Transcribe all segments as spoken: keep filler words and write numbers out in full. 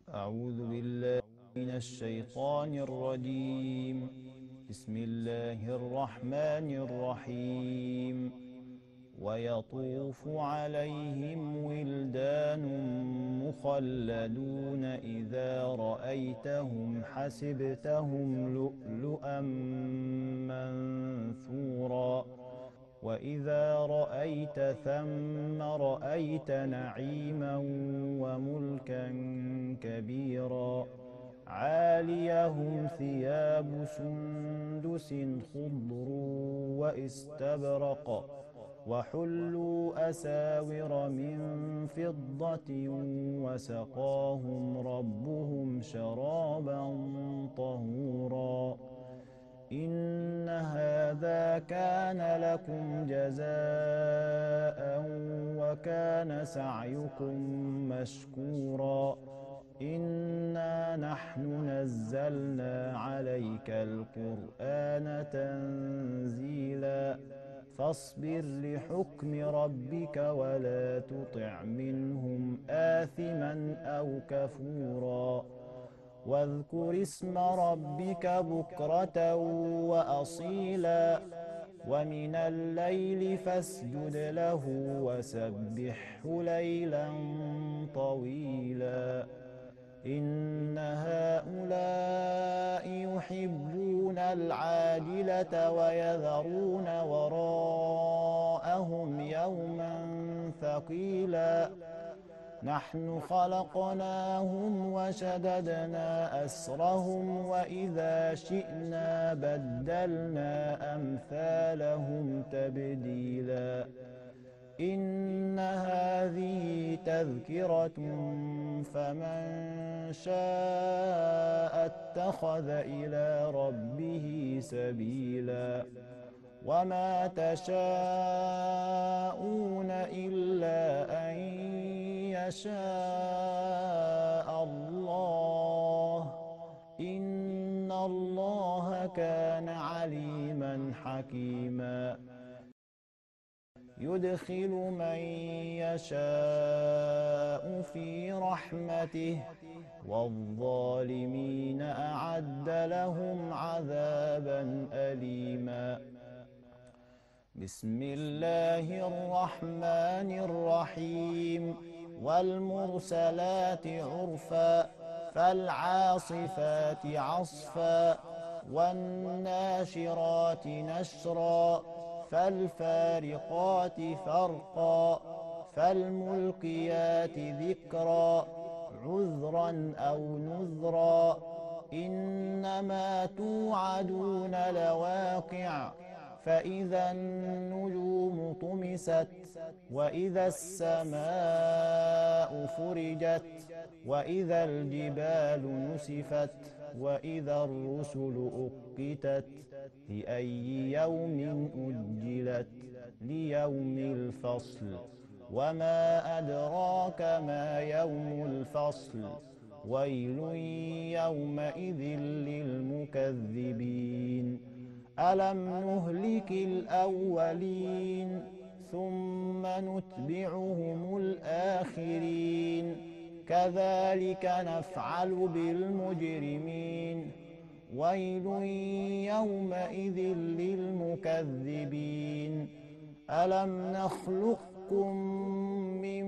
أعوذ بالله من الشيطان الرجيم. بسم الله الرحمن الرحيم. ويطوف عليهم ولدان مخلدون إذا رأيتهم حسبتهم لؤلؤا منثورا وإذا رأيت ثم رأيت نعيما وملكا كبيرا عاليهم ثياب سندس خضر واستبرق وحلوا أساور من فضة وسقاهم ربهم شرابا طهورا إن هذا كان لكم جزاء وكان سعيكم مشكورا إنا نحن نزلنا عليك القرآن تنزيلا فاصبر لحكم ربك ولا تطع منهم آثما أو كفورا واذكر اسم ربك بكرة وأصيلا ومن الليل فاسجد له وسبحه ليلا طويلا إن هؤلاء يحبون العاجلة ويذرون وراءهم يوما ثقيلا نحن خلقناهم وشددنا أسرهم وإذا شئنا بدلنا أمثالهم تبديلا إن هذه تذكرة فمن شاء اتخذ إلى ربه سبيلا وما تشاءون إلا أن يشاء الله إن الله كان عليما حكيما يدخل من يشاء في رحمته والظالمين أعد لهم عذابا أليما بسم الله الرحمن الرحيم والمرسلات عرفا فالعاصفات عصفا والناشرات نشرا فالفارقات فرقا فالملقيات ذكرا عذرا أو نذرا إنما توعدون لواقع فإذا النجوم طمست وإذا السماء فرجت وإذا الجبال نسفت وإذا الرسل أقتت لأي يوم أجلت ليوم الفصل وما أدراك ما يوم الفصل ويل يومئذ للمكذبين ألم نهلك الأولين ثم نتبعهم الآخرين كذلك نفعل بالمجرمين ويل يومئذ للمكذبين ألم نخلقكم من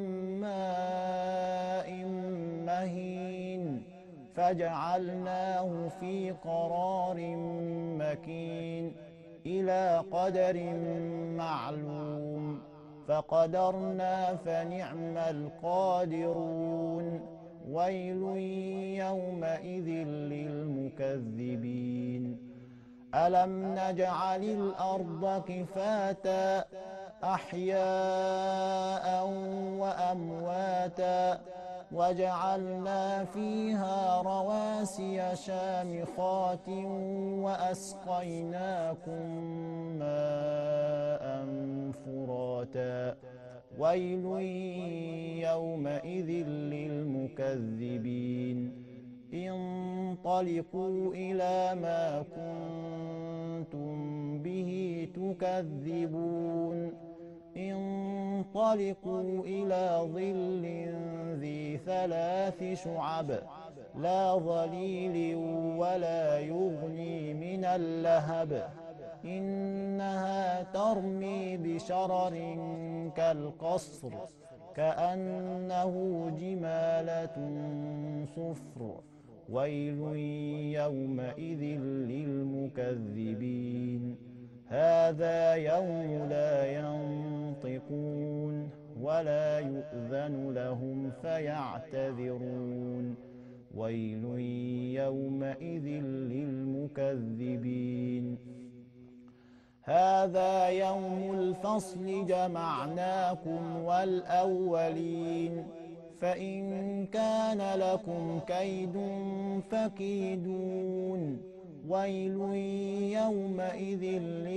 ماء مهين فجعلناه في قرار مكين إلى قدر معلوم فقدرنا فنعم القادرون ويل يومئذ للمكذبين ألم نجعل الأرض كفاتا أحياء وأمواتا وجعلنا فيها رواسي شامخات وأسقيناكم ماء فراتا ويل يومئذ للمكذبين انطلقوا إلى ما كنتم به تكذبون انطلقوا إلى ظل ذي ثلاث ثلاث شعب لا ظليل ولا يغني من اللهب إنها ترمي بشرر كالقصر كأنه جمالة صفر ويل يومئذ للمكذبين هذا يوم لا ينطقون ولا يؤذن لهم فيعتذرون ويل يومئذ للمكذبين هذا يوم الفصل جمعناكم والأولين فإن كان لكم كيد فكيدون ويل يومئذ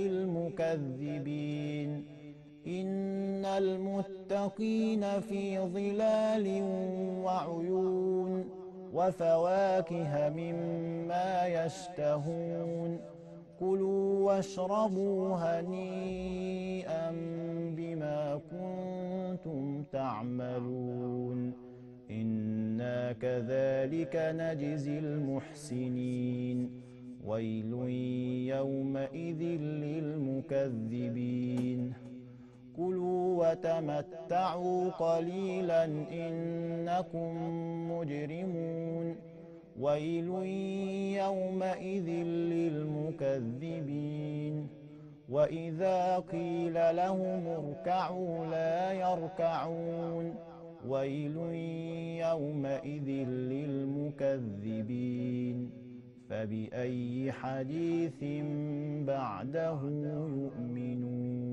للمكذبين إن المتقين في ظلال وعيون وفواكه مما يشتهون كلوا واشربوا هنيئا بما كنتم تعملون إنا كذلك نجزي المحسنين ويل يومئذ للمكذبين كلوا وتمتعوا قليلا إنكم مجرمون ويل يومئذ للمكذبين وإذا قيل لهم اركعوا لا يركعون ويل يومئذ للمكذبين فبأي حديث بعده يؤمنون